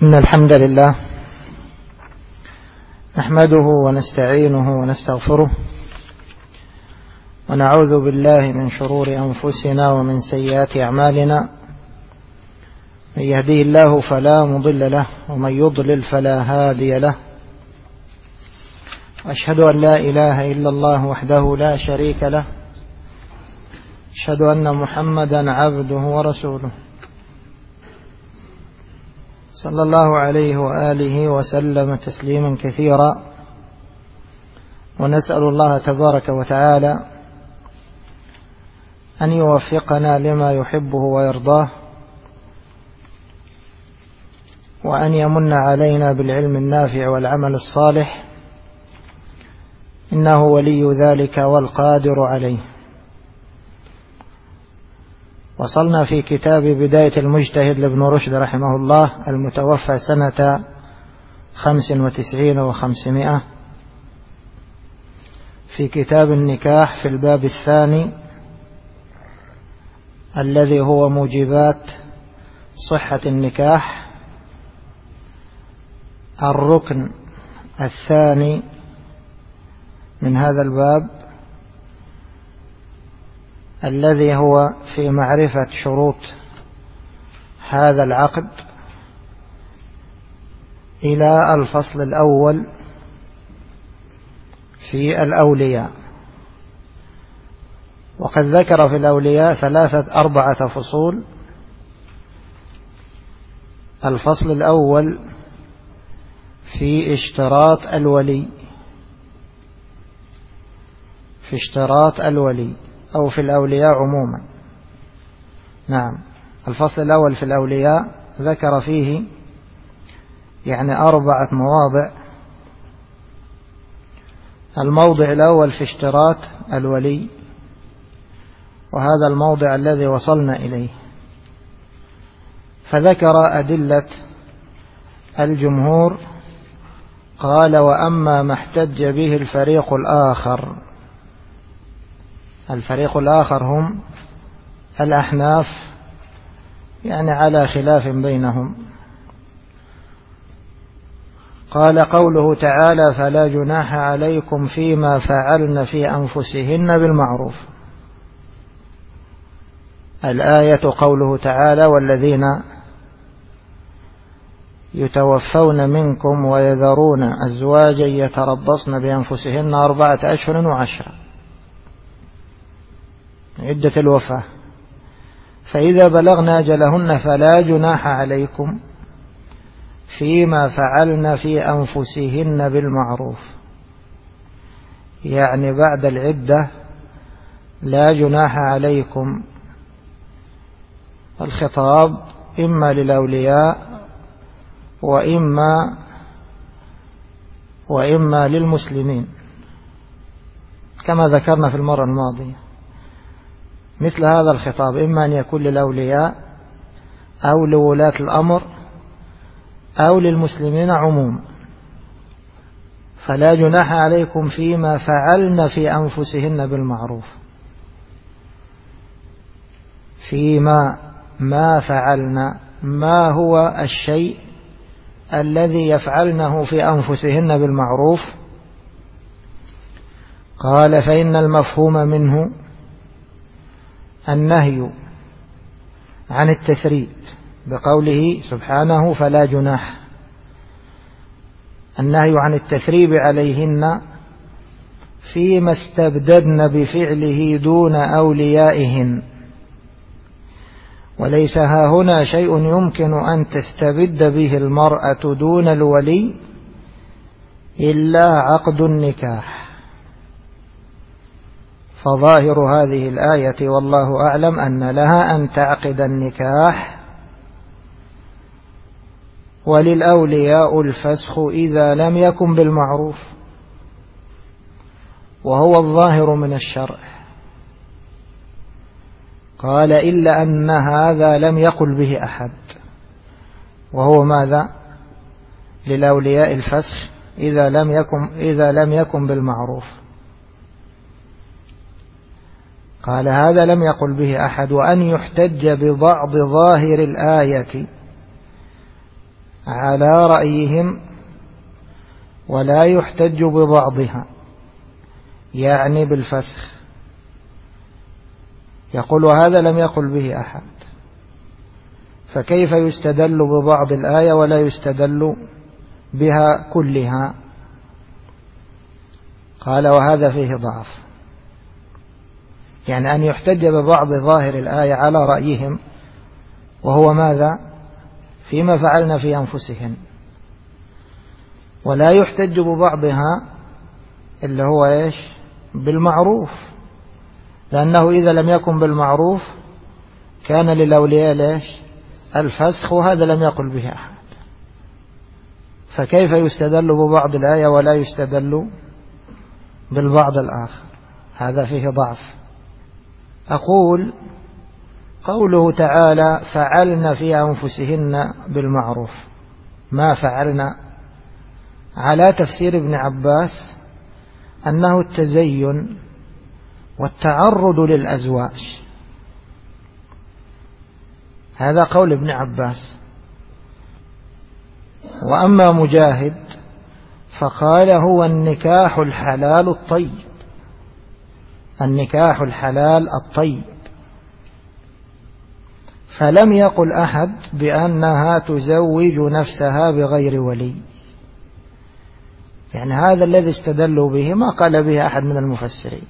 إن الحمد لله نحمده ونستعينه ونستغفره ونعوذ بالله من شرور أنفسنا ومن سيئات أعمالنا. من يهديه الله فلا مضل له ومن يضلل فلا هادي له. أشهد أن لا إله إلا الله وحده لا شريك له. أشهد أن محمدا عبده ورسوله صلى الله عليه وآله وسلم تسليما كثيرا. ونسأل الله تبارك وتعالى أن يوفقنا لما يحبه ويرضاه، وأن يمن علينا بالعلم النافع والعمل الصالح، إنه ولي ذلك والقادر عليه. وصلنا في كتاب بداية المجتهد لابن رشد رحمه الله المتوفى سنة 95 و500 في كتاب النكاح في الباب الثاني الذي هو موجبات صحة النكاح. الركن الثاني من هذا الباب الذي هو في معرفة شروط هذا العقد، إلى الفصل الأول في الأولياء. وقد ذكر في الأولياء 4 فصول. الفصل الأول في اشتراط الولي، في اشتراط الولي أو في الأولياء عموما. نعم، الفصل الأول في الأولياء ذكر فيه 4 مواضع. الموضع الأول في اشتراط الولي، وهذا الموضع الذي وصلنا إليه. فذكر أدلة الجمهور، قال: وأما ما احتج به الفريق الآخر. الفريق الآخر هم الأحناف، على خلاف بينهم. قال: قوله تعالى: فلا جناح عليكم فيما فعلن في أنفسهن بالمعروف. الآية قوله تعالى: والذين يتوفون منكم ويذرون أزواجا يتربصن بأنفسهن 4 أشهر و10، عدة الوفاة. فإذا بلغن أجلهن فلا جناح عليكم فيما فعلن في أنفسهن بالمعروف، بعد العدة لا جناح عليكم. الخطاب إما للأولياء وإما للمسلمين، كما ذكرنا في المرة الماضية. مثل هذا الخطاب إما أن يكون للأولياء أو لولاة الأمر أو للمسلمين عموما. فلا جناح عليكم فيما فعلن في أنفسهن بالمعروف. فيما ما فعلن، ما هو الشيء الذي يفعلنه في أنفسهن بالمعروف؟ قال: فإن المفهوم منه النهي عن التثريب، بقوله سبحانه: فلا جناح. النهي عن التثريب عليهن فيما استبددن بفعله دون أوليائهن. وليس هاهنا شيء يمكن أن تستبد به المرأة دون الولي إلا عقد النكاح. فظاهر هذه الآية والله أعلم أن لها أن تعقد النكاح، وللأولياء الفسخ إذا لم يكن بالمعروف، وهو الظاهر من الشرع. قال: إلا أن هذا لم يقل به أحد، وهو ماذا؟ للأولياء الفسخ إذا لم يكن بالمعروف. قال: هذا لم يقل به أحد. وأن يحتج ببعض ظاهر الآية على رأيهم ولا يحتج ببعضها، يعني بالفسخ. يقول هذا لم يقل به أحد، فكيف يستدل ببعض الآية ولا يستدل بها كلها؟ قال وهذا فيه ضعف، يعني أن يحتج ببعض ظاهر الآية على رأيهم، وهو ماذا؟ فيما فعلنا في أنفسهن، ولا يحتج ببعضها اللي هو إيش؟ بالمعروف، لأنه إذا لم يكن بالمعروف كان للأولياء ليش؟ الفسخ، وهذا لم يقل به أحد. فكيف يستدل ببعض الآية ولا يستدل بالبعض الآخر؟ هذا فيه ضعف. أقول قوله تعالى فعلن في أنفسهن بالمعروف، ما فعلن على تفسير ابن عباس أنه التزين والتعرض للأزواج، هذا قول ابن عباس. وأما مجاهد فقال هو النكاح الحلال الطيب، النكاح الحلال الطيب، فلم يقل أحد بأنها تزوج نفسها بغير ولي، يعني هذا الذي استدلوا به ما قال به أحد من المفسرين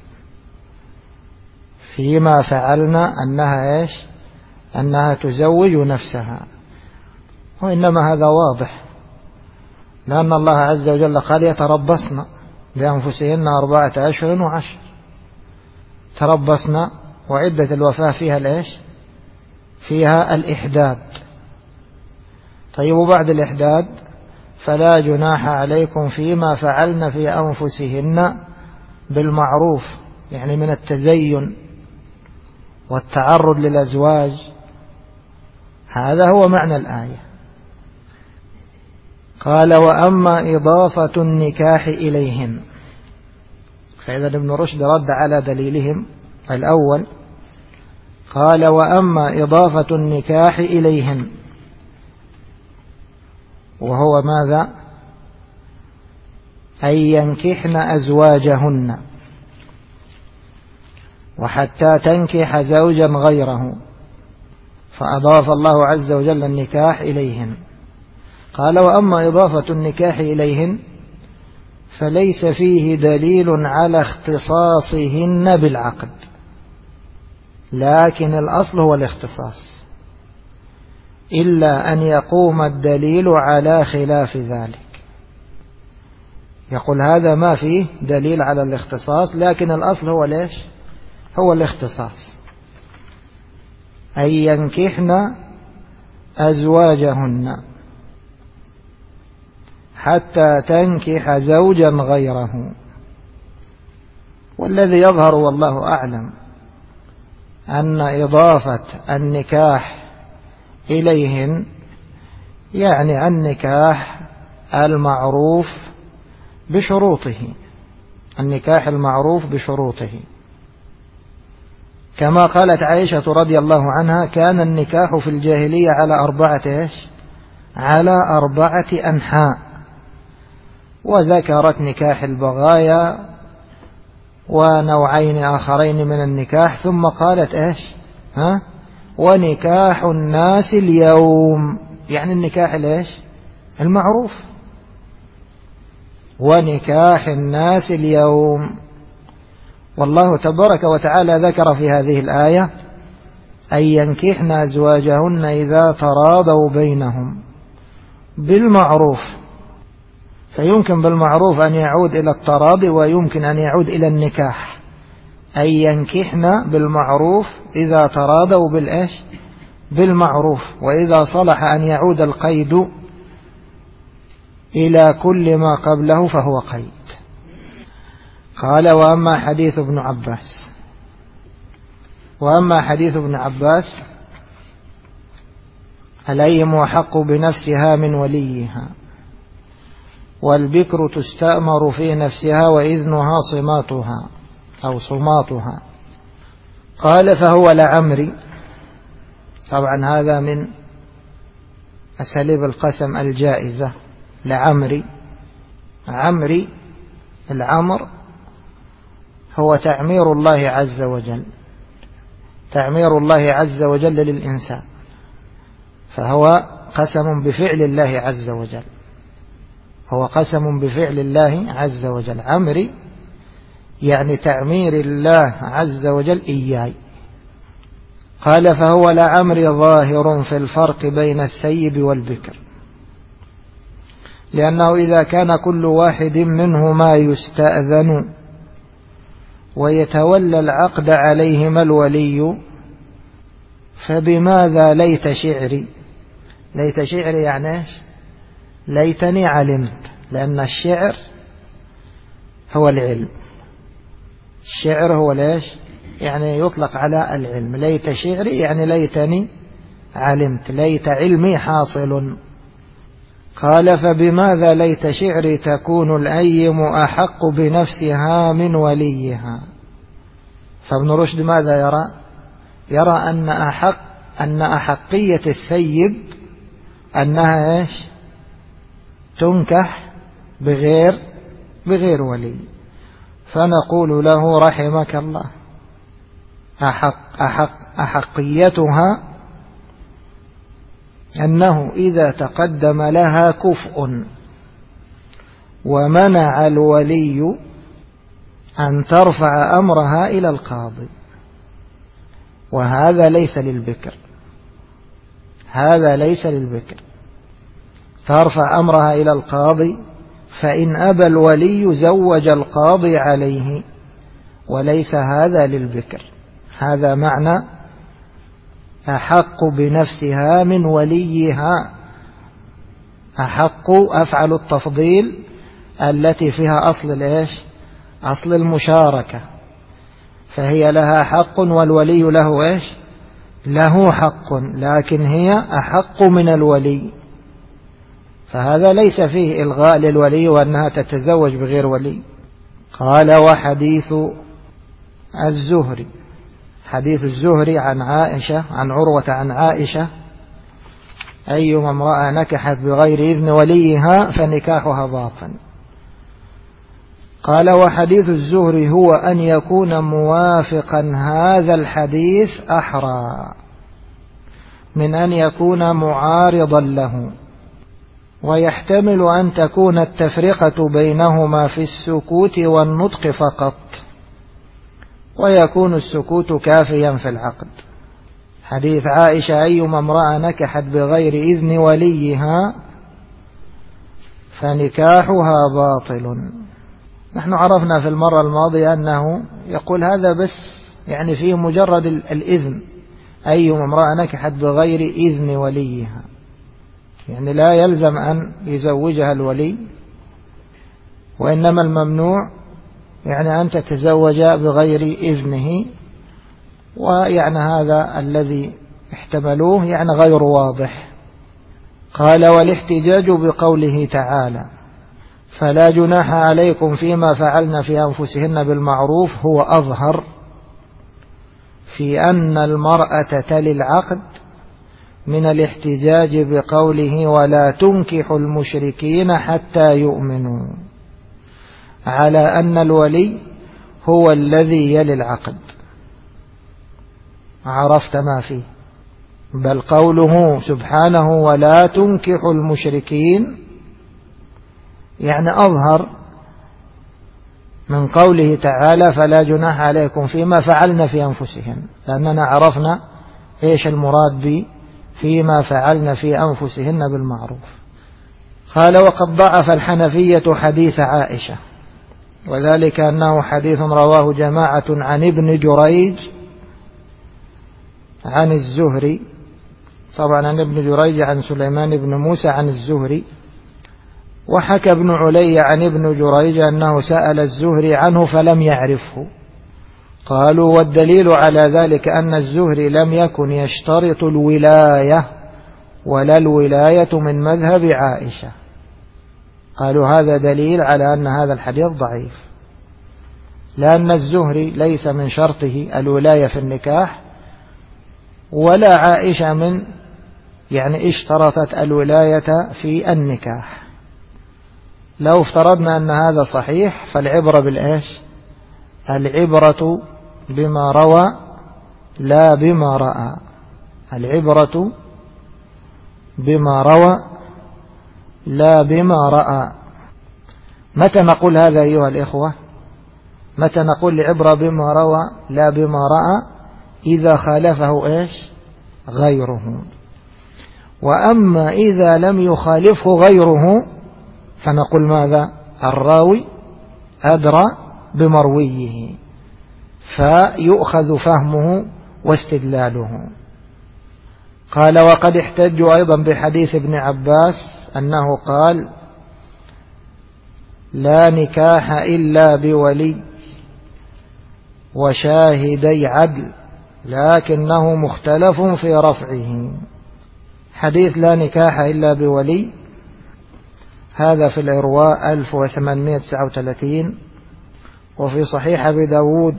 فيما فعلنا أنها إيش؟ أنها تزوج نفسها، وإنما هذا واضح، لأن الله عز وجل قال يتربصن بأنفسهن 4 أشهر و10، تربصن، وعدة الوفاة فيها الإيش؟ فيها الإحداد. طيب وبعد الإحداد فلا جناح عليكم فيما فعلن في أنفسهن بالمعروف، يعني من التزين والتعرض للأزواج، هذا هو معنى الآية. قال وأما إضافة النكاح إليهن، فإذا ابن رشد رد على دليلهم الأول، قال وأما إضافة النكاح إليهن، وهو ماذا؟ أن ينكحن أزواجهن وحتى تنكح زوجا غيره، فأضاف الله عز وجل النكاح إليهن. قال وأما إضافة النكاح إليهن فليس فيه دليل على اختصاصهن بالعقد، لكن الأصل هو الاختصاص، إلا أن يقوم الدليل على خلاف ذلك. يقول هذا ما فيه دليل على الاختصاص، لكن الأصل هو ليش؟ هو الاختصاص. أن ينكحن أزواجهن حتى تنكح زوجا غيره. والذي يظهر والله أعلم أن إضافة النكاح إليهن يعني النكاح المعروف بشروطه، النكاح المعروف بشروطه، كما قالت عائشة رضي الله عنها كان النكاح في الجاهلية على 4 إيش؟ على 4 أنحاء، وذكرت نكاح البغايا ونوعين آخرين من النكاح، ثم قالت إيش؟ ونكاح الناس اليوم، يعني النكاح الإيش؟ المعروف، ونكاح الناس اليوم. والله تبارك وتعالى ذكر في هذه الآية أن ينكحن أزواجهن إذا تراضوا بينهم بالمعروف، فيمكن بالمعروف أن يعود إلى التراضي ويمكن أن يعود إلى النكاح. أن ينكحن بالمعروف إذا تراضوا بالإيش؟ بالمعروف، وإذا صلح أن يعود القيد إلى كل ما قبله فهو قيد. قال وأما حديث ابن عباس، وأما حديث ابن عباس الأيم أحق بنفسها من وليها، والبكر تستأمر في نفسها وإذنها صماتها أو صماتها. قال فهو لعمري، طبعا هذا من أساليب القسم الجائزة لعمري. عمري، العمر هو تعمير الله عز وجل، تعمير الله عز وجل للإنسان، فهو قسم بفعل الله عز وجل، هو قسم بفعل الله عز وجل. عمري يعني تعمير الله عز وجل إياي. قال فهو لعمري ظاهر في الفرق بين الثيب والبكر، لأنه إذا كان كل واحد منهما يستأذن ويتولى العقد عليهما الولي، فبماذا ليت شعري؟ ليت شعري يعني إيش؟ ليتني علمت، لأن الشعر هو العلم، الشعر هو ليش يعني يطلق على العلم. ليت شعري يعني ليتني علمت، ليت علمي حاصل. قال فبماذا ليت شعري تكون الأيم أحق بنفسها من وليها. فابن رشد ماذا يرى؟ يرى أن أحقية الثيب أنها إيش؟ تنكح بغير ولي. فنقول له رحمك الله، أحقيتها أنه إذا تقدم لها كفء ومنع الولي أن ترفع أمرها إلى القاضي، وهذا ليس للبكر، هذا ليس للبكر. ترفع أمرها إلى القاضي، فإن أبى الولي زوج القاضي عليه، وليس هذا للبكر. هذا معنى أحق بنفسها من وليها. أحق أفعل التفضيل التي فيها أصل الإيش؟ أصل المشاركة، فهي لها حق والولي له إيش؟ له حق، لكن هي أحق من الولي، فهذا ليس فيه إلغاء للولي وأنها تتزوج بغير ولي. قال وحديث الزهري، حديث الزهري عن عائشة، عن عروة عن عائشة: أيما امرأة نكحت بغير إذن وليها فنكاحها باطل. قال وحديث الزهري هو أن يكون موافقا هذا الحديث أحرى من أن يكون معارضا له، ويحتمل أن تكون التفرقة بينهما في السكوت والنطق فقط، ويكون السكوت كافيا في العقد. حديث عائشة: أيما امرأة نكحت بغير إذن وليها فنكاحها باطل. نحن عرفنا في المرة الماضية أنه يقول هذا بس يعني فيه مجرد الإذن، أيما امرأة نكحت بغير إذن وليها، يعني لا يلزم أن يزوجها الولي، وإنما الممنوع يعني أن تتزوج بغير إذنه. ويعني هذا الذي احتملوه يعني غير واضح. قال والاحتجاج بقوله تعالى: فلا جناح عليكم فيما فعلن في أنفسهن بالمعروف، هو أظهر في أن المرأة تلي العقد من الاحتجاج بقوله: ولا تنكحوا المشركين حتى يؤمنوا، على أن الولي هو الذي يلي العقد. عرفت ما فيه؟ بل قوله سبحانه: ولا تنكحوا المشركين، يعني أظهر من قوله تعالى: فلا جناح عليكم فيما فعلن في أنفسهن، لأننا عرفنا إيش المراد فيما فعلن في أنفسهن بالمعروف. قال وقد ضعف الحنفية حديث عائشة، وذلك أنه حديث رواه جماعة عن ابن جريج عن الزهري، طبعا عن ابن جريج عن سليمان بن موسى عن الزهري. وحكى ابن علي عن ابن جريج أنه سأل الزهري عنه فلم يعرفه. قالوا والدليل على ذلك أن الزهري لم يكن يشترط الولاية ولا الولاية من مذهب عائشة. قالوا هذا دليل على أن هذا الحديث ضعيف، لأن الزهري ليس من شرطه الولاية في النكاح، ولا عائشة من يعني اشترطت الولاية في النكاح. لو افترضنا أن هذا صحيح فالعبرة بالإيش؟ العبرة بما روى لا بما رأى. العبرة بما روى لا بما رأى. متى نقول هذا أيها الإخوة؟ متى نقول العبرة بما روى لا بما رأى؟ إذا خالفه إيش؟ غيره. وأما إذا لم يخالفه غيره فنقول ماذا؟ الراوي أدرى بمرويه فيؤخذ فهمه واستدلاله. قال وقد احتجوا أيضا بحديث ابن عباس أنه قال لا نكاح إلا بولي وشاهدي عدل لكنه مختلف في رفعه. حديث لا نكاح إلا بولي هذا في الإرواء 1839، وفي صحيح أبي داود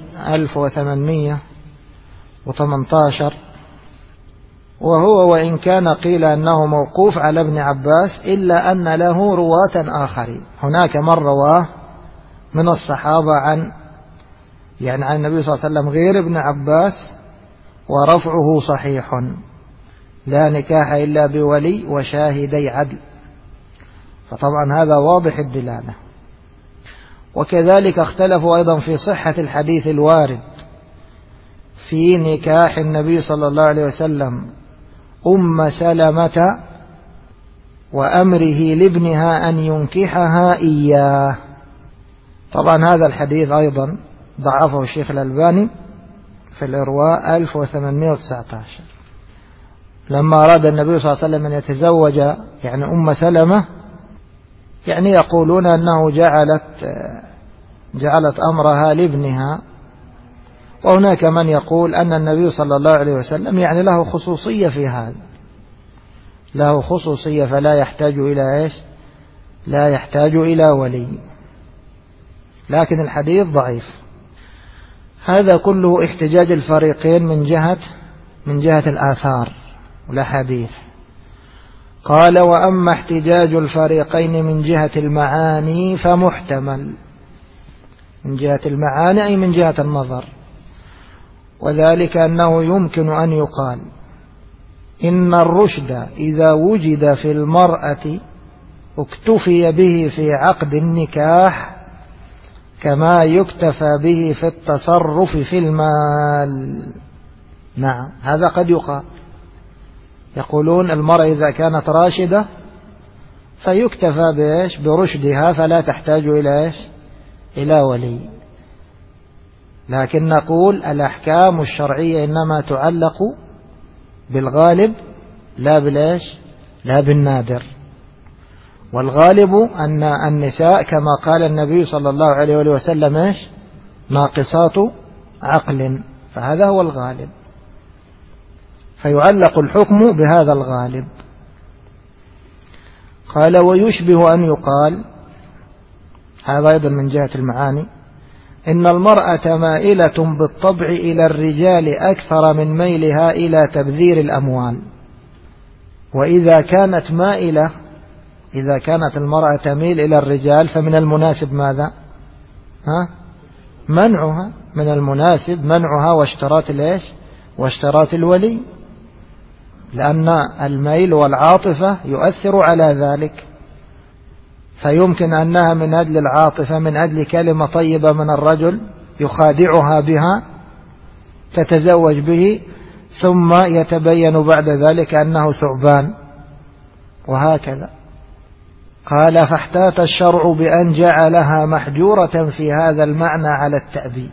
1818. وهو وإن كان قيل أنه موقوف على ابن عباس إلا أن له رواة آخرين. هناك من رواه من الصحابة عن النبي صلى الله عليه وسلم غير ابن عباس ورفعه صحيح. لا نكاح إلا بولي وشاهدي عدل، فطبعا هذا واضح الدلالة. وكذلك اختلفوا أيضا في صحة الحديث الوارد في نكاح النبي صلى الله عليه وسلم أم سلمة وأمره لابنها أن ينكحها إياه. طبعا هذا الحديث أيضا ضعفه الشيخ الألباني في الإرواء 1819. لما أراد النبي صلى الله عليه وسلم أن يتزوج أم سلمة يقولون أنه جعلت أمرها لابنها. وهناك من يقول أن النبي صلى الله عليه وسلم له خصوصية في هذا، له خصوصية فلا يحتاج إلى إيش؟ لا يحتاج إلى ولي. لكن الحديث ضعيف. هذا كله احتجاج الفريقين من جهة الآثار والأحاديث. قال وأما احتجاج الفريقين من جهة المعاني فمحتمل. من جهة المعاني أي من جهة النظر، وذلك أنه يمكن أن يقال إن الرشد إذا وجد في المرأة اكتفي به في عقد النكاح كما يكتفى به في التصرف في المال. نعم هذا قد يقال. يقولون المرأة إذا كانت راشدة فيكتفى برشدها فلا تحتاج إلى ولي. لكن نقول الأحكام الشرعية إنما تعلق بالغالب لا بالنادر. والغالب أن النساء كما قال النبي صلى الله عليه وسلم ناقصات عقل، فهذا هو الغالب، فيعلق الحكم بهذا الغالب. قال ويشبه أن يقال، هذا أيضا من جهة المعاني، إن المرأة مائلة بالطبع إلى الرجال أكثر من ميلها إلى تبذير الأموال. وإذا كانت مائلة، إذا كانت المرأة تميل إلى الرجال فمن المناسب ماذا؟ منعها. من المناسب منعها واشتراط الولي، لأن الميل والعاطفة يؤثر على ذلك. فيمكن أنها من أجل العاطفة، من أجل كلمة طيبة من الرجل يخادعها بها تتزوج به، ثم يتبين بعد ذلك أنه ثعبان، وهكذا. قال فاحتاط الشرع بأن جعلها محجورة في هذا المعنى على التأبيد،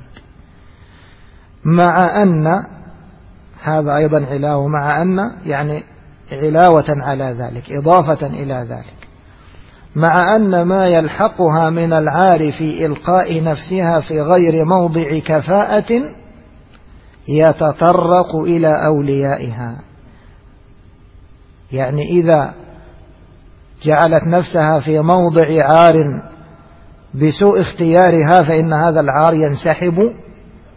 مع أن هذا أيضا علاوة، مع أن علاوة على ذلك، إضافة إلى ذلك، مع أن ما يلحقها من العار في إلقاء نفسها في غير موضع كفاءة يتطرق إلى أوليائها. إذا جعلت نفسها في موضع عار بسوء اختيارها فإن هذا العار ينسحب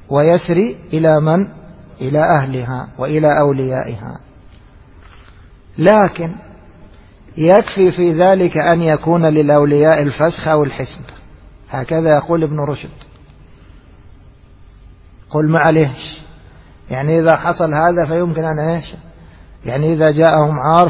ويسري إلى من؟ إلى أهلها وإلى أوليائها. لكن يكفي في ذلك أن يكون للأولياء الفسخ أو الحسب، هكذا يقول ابن رشد. قل معليش، يعني إذا حصل هذا فيمكن أن إيش، يعني إذا جاءهم عار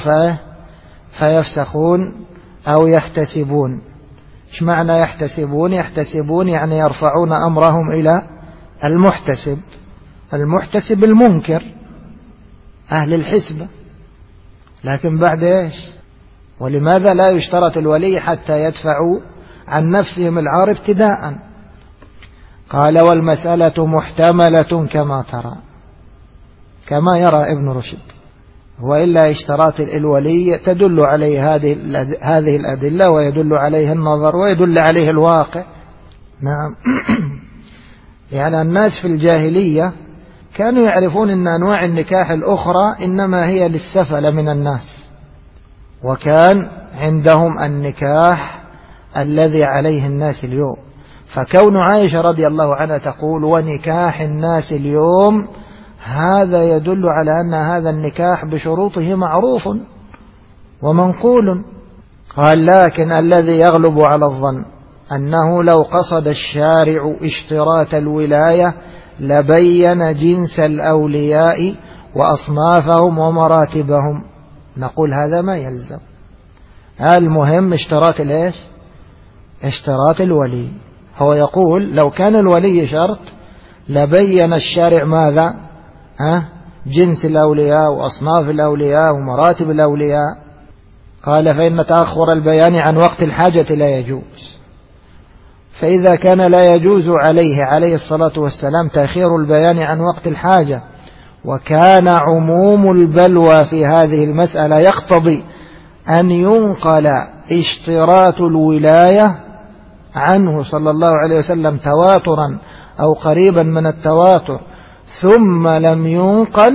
فيفسخون أو يحتسبون. إيش معنى يحتسبون؟ يحتسبون يعني يرفعون أمرهم إلى المحتسب. المحتسب المنكر أهل الحسبة. لكن بعد إيش؟ ولماذا لا يشترط الولي حتى يدفعوا عن نفسهم العار ابتداء؟ قال والمسألة محتملة كما ترى، كما يرى ابن رشد، وإلا اشتراط الولي تدل عليه هذه الأدلة، ويدل عليه النظر، ويدل عليه الواقع. نعم. يعني الناس في الجاهلية كانوا يعرفون أن أنواع النكاح الأخرى إنما هي للسفل من الناس، وكان عندهم النكاح الذي عليه الناس اليوم. فكون عائشة رضي الله عنها تقول ونكاح الناس اليوم، هذا يدل على أن هذا النكاح بشروطه معروف ومنقول. قال لكن الذي يغلب على الظن أنه لو قصد الشارع اشتراط الولاية لبين جنس الأولياء وأصنافهم ومراتبهم. نقول هذا ما يلزم، المهم اشتراط الايش؟ اشتراط الولي. هو يقول لو كان الولي شرط لبين الشارع ماذا؟ جنس الأولياء وأصناف الأولياء ومراتب الأولياء. قال فإن تأخر البيان عن وقت الحاجة لا يجوز. فإذا كان لا يجوز عليه الصلاة والسلام تأخير البيان عن وقت الحاجة، وكان عموم البلوى في هذه المسألة يقتضي أن ينقل اشتراط الولاية عنه صلى الله عليه وسلم تواترا أو قريبا من التواتر ثم لم ينقل،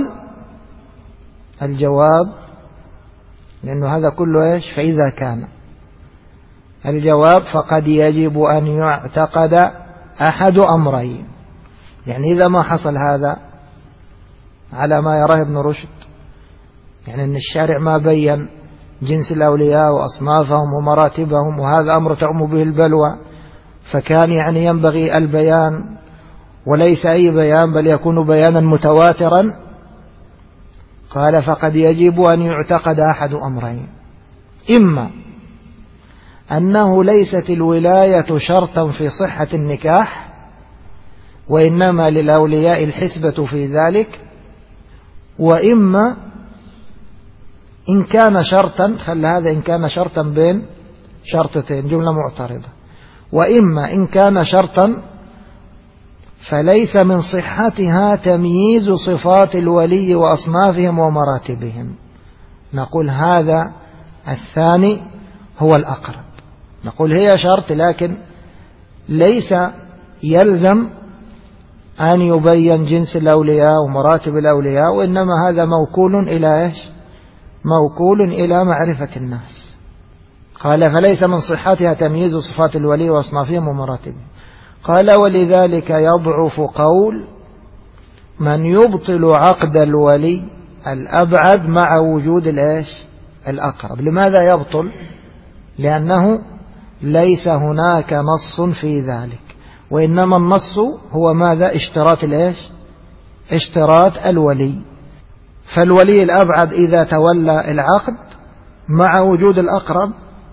الجواب لأنه هذا كله إيش؟ فإذا كان الجواب فقد يجب أن يعتقد أحد أمرين. يعني إذا ما حصل هذا على ما يراه ابن رشد، يعني أن الشارع ما بين جنس الأولياء وأصنافهم ومراتبهم، وهذا أمر تعم به البلوى، فكان يعني ينبغي البيان وليس أي بيان بل يكون بيانا متواترا. قال فقد يجب أن يعتقد أحد أمرين: إما أنه ليست الولاية شرطا في صحة النكاح، وإنما للأولياء الحسبة في ذلك، وإما إن كان شرطا، خلى هذا إن كان شرطا بين شرطتين، جملة معترضة، وإما إن كان شرطا فليس من صحتها تمييز صفات الولي وأصنافهم ومراتبهم. نقول هذا الثاني هو الأقرب. نقول هي شرط لكن ليس يلزم أن يبين جنس الأولياء ومراتب الأولياء، وإنما هذا موكول إلى إيش؟ موكول إلى معرفة الناس. قال فليس من صحتها تمييز صفات الولي وأصنافهم ومراتبهم. قال ولذلك يضعف قول من يبطل عقد الولي الأبعد مع وجود الإيش؟ الأقرب. لماذا يبطل؟ لأنه ليس هناك نص في ذلك، وإنما النص هو ماذا؟ اشتراط الإيش؟ اشتراط الولي. فالولي الأبعد إذا تولى العقد مع وجود الأقرب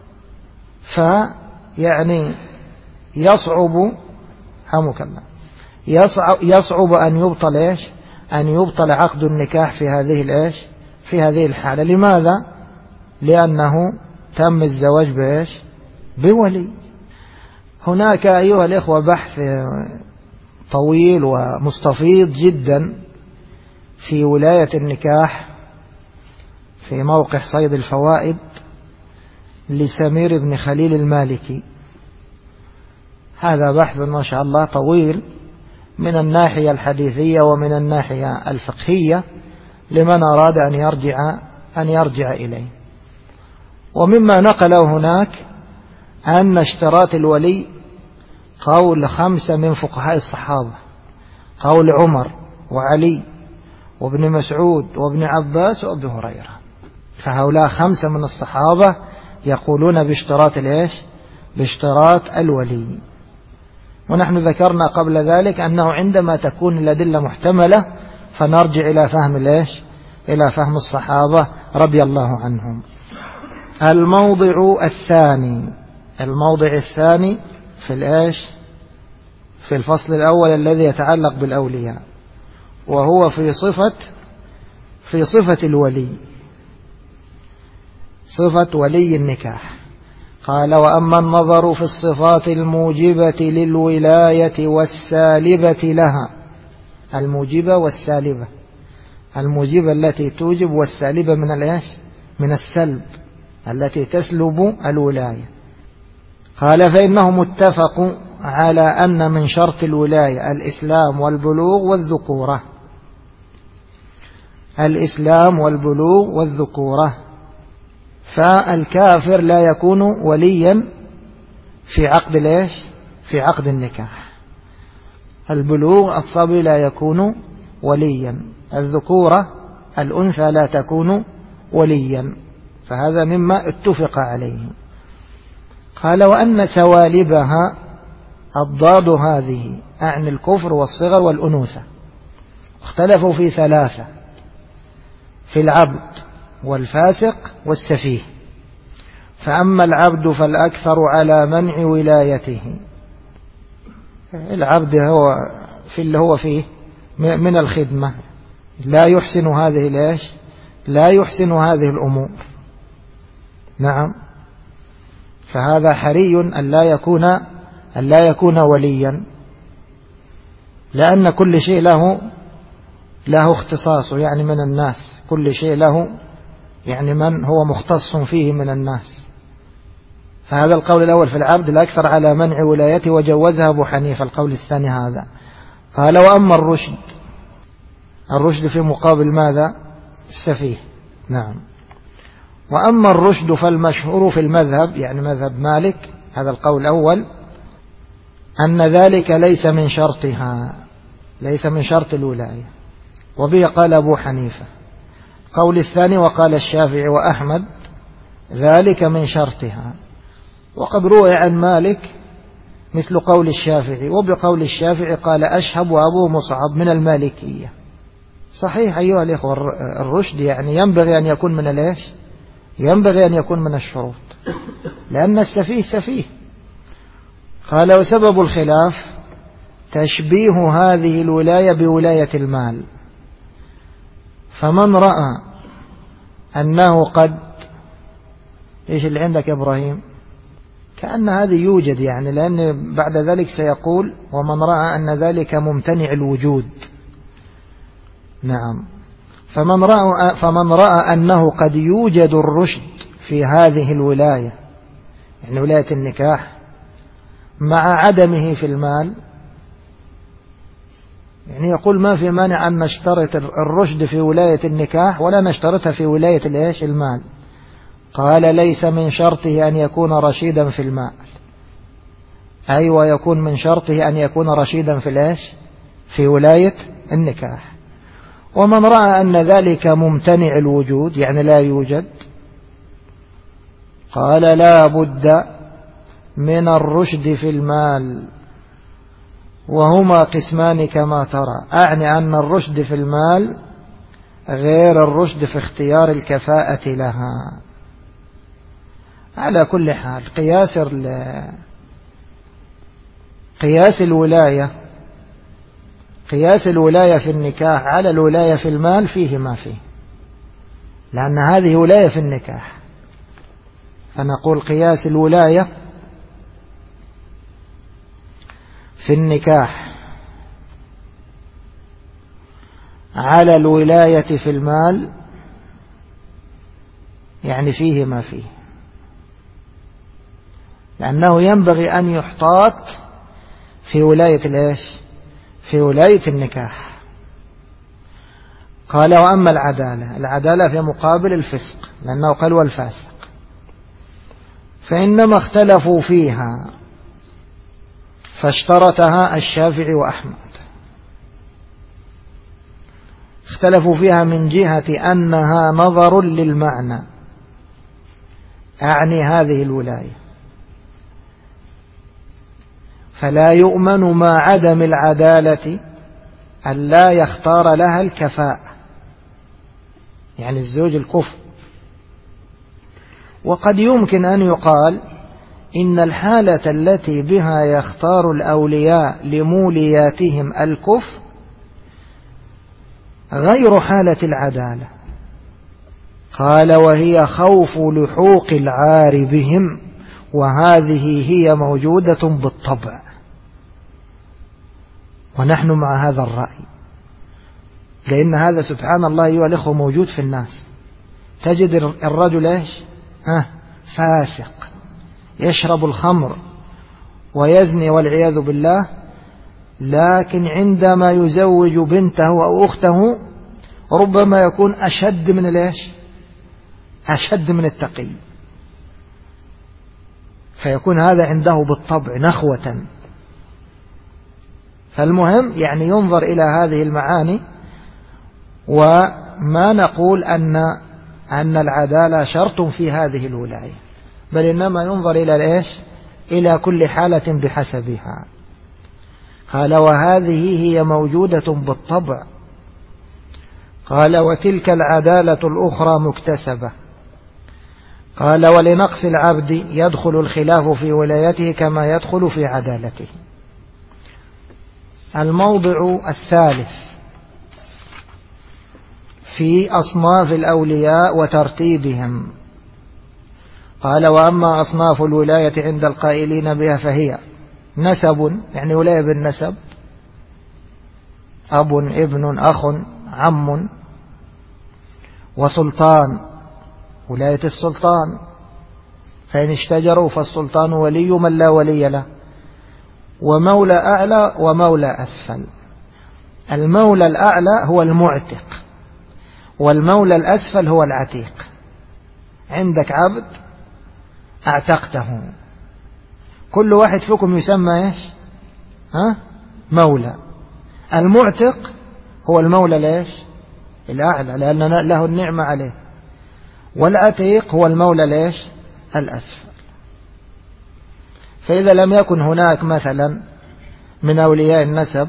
فيعني يصعب يصعب أن يبطل إيش؟ أن يبطل عقد النكاح في هذه الإيش؟ في هذه الحالة. لماذا؟ لأنه تم الزواج بإيش؟ بولي. هناك أيها الإخوة بحث طويل ومستفيض جدا في ولاية النكاح في موقع صيد الفوائد لسمير بن خليل المالكي. هذا بحث ما شاء الله طويل من الناحية الحديثية ومن الناحية الفقهية لمن أراد أن يرجع إليه. ومما نقله هناك أن اشتراط الولي قول 5 من فقهاء الصحابة، قول عمر وعلي وابن مسعود وابن عباس وابن هريرة. فهؤلاء 5 من الصحابة يقولون باشتراط الإيش؟ باشتراط الولي. ونحن ذكرنا قبل ذلك أنه عندما تكون الأدلة محتملة فنرجع إلى فهم الإيش؟ إلى فهم الصحابة رضي الله عنهم. الموضع الثاني في الإيش؟ في الفصل الأول الذي يتعلق بالأولياء، وهو في صفة الولي، صفة ولي النكاح. قال: وأما النظر في الصفات الموجبة للولاية والسالبة لها. الموجبة والسالبة، الموجبة التي توجب، والسالبة من الإيش؟ من السلب التي تسلب الولاية. قال: فإنهم اتفقوا على أن من شرط الولاية الإسلام والبلوغ والذكورة. الإسلام والبلوغ والذكورة. فالكافر لا يكون وليا في عقد الإيش؟ في عقد النكاح. البلوغ الصبي لا يكون وليا، الذكورة الأنثى لا تكون وليا، فهذا مما اتفق عليه. قال: وأن ثوالبها الضاد هذه أعني الكفر والصغر والأنوثة. اختلفوا في 3: في العبد والفاسق والسفيه. فأما العبد فالأكثر على منع ولايته. العبد هو في اللي هو فيه من الخدمة، لا يحسن هذه الإيش؟ لا يحسن هذه الأمور. نعم، فهذا حري أن لا يكون وليا، لأن كل شيء له اختصاصه، يعني من الناس، كل شيء له يعني من هو مختص فيه من الناس. فهذا القول الأول في العبد الأكثر على منع ولايته، وجوزها أبو حنيفة. القول الثاني هذا. قال: وأما الرشد في مقابل ماذا؟ السفيه. نعم. وأما الرشد فالمشهور في المذهب، يعني مذهب مالك، هذا القول الأول، أن ذلك ليس من شرطها، ليس من شرط الولاية، وبه قال أبو حنيفة. قول الثاني وقال الشافعي وأحمد ذلك من شرطها. وقد روى عن مالك مثل قول الشافعي، وبقول الشافعي قال أشهب وأبو مصعب من المالكية. صحيح أيها الإخوة، الرشد يعني ينبغي أن يكون من الإيش؟ ينبغي أن يكون من الشروط، لأن السفيه سفيه. قال: وسبب الخلاف تشبيه هذه الولاية بولاية المال. فمن رأى أنه قد إيش اللي عندك يا إبراهيم؟ كأن هذه يوجد، يعني لأن بعد ذلك سيقول: ومن رأى أن ذلك ممتنع الوجود. نعم. فمن رأى أنه قد يوجد الرشد في هذه الولاية، يعني ولاية النكاح، مع عدمه في المال، يعني يقول ما في مانع أن نشترط الرشد في ولاية النكاح ولا نشترطها في ولاية الإيش؟ المال. قال: ليس من شرطه أن يكون رشيدا في المال، أي ويكون من شرطه أن يكون رشيدا في الإيش؟ في ولاية النكاح. ومن رأى أن ذلك ممتنع الوجود، يعني لا يوجد، قال: لا بد من الرشد في المال، وهما قسمان كما ترى. أعني أن الرشد في المال غير الرشد في اختيار الكفاءة لها. على كل حال قياس الولاية في النكاح على الولاية في المال فيه ما فيه، لأن هذه ولاية في النكاح. فنقول قياس الولاية في النكاح على الولاية في المال يعني فيه ما فيه، لأنه ينبغي أن يحتاط في ولاية الإيش؟ في ولاية النكاح. قال: وأما العدالة في مقابل الفسق، لأنه قال والفاسق، فإنما اختلفوا فيها فاشترطها الشافعي وأحمد. اختلفوا فيها من جهة أنها نظر للمعنى، أعني هذه الولاية. فلا يؤمن مع عدم العدالة أن لا يختار لها الكفاءة، يعني الزوج الكفء. وقد يمكن أن يقال إن الحالة التي بها يختار الأولياء لمولياتهم الكفء غير حالة العدالة. قال وهي خوف لحوق العار بهم، وهذه هي موجودة بالطبع. ونحن مع هذا الرأي، لأن هذا سبحان الله أيها الأخوة موجود في الناس. تجد الرجل إيش؟ فاسق، يشرب الخمر ويزني والعياذ بالله، لكن عندما يزوج بنته أو أخته ربما يكون أشد من الإيش؟ أشد من التقي. فيكون هذا عنده بالطبع نخوة. فالمهم يعني ينظر إلى هذه المعاني، وما نقول أن العدالة شرط في هذه الولاية، بل إنما ينظر إلى الإيش؟ إلى كل حالة بحسبها. قال وهذه هي موجودة بالطبع. قال وتلك العدالة الأخرى مكتسبة. قال ولنقص العبد يدخل الخلاف في ولايته كما يدخل في عدالته. الموضع الثالث في أصناف الأولياء وترتيبهم. قال وأما أصناف الولاية عند القائلين بها فهي نسب، يعني ولاية بالنسب، أب ابن أخ عم، وسلطان، ولاية السلطان، فإن اشتجروا فالسلطان ولي من لا ولي له، ومولى أعلى ومولى أسفل. المولى الأعلى هو المعتق، والمولى الأسفل هو العتيق. عندك عبد اعتقته، كل واحد فيكم يسمى ايش؟ مولى. المعتق هو المولى ليش؟ الأعلى، لأن له النعمة عليه. والعتيق هو المولى ليش؟ الأسفل. فإذا لم يكن هناك مثلا من أولياء النسب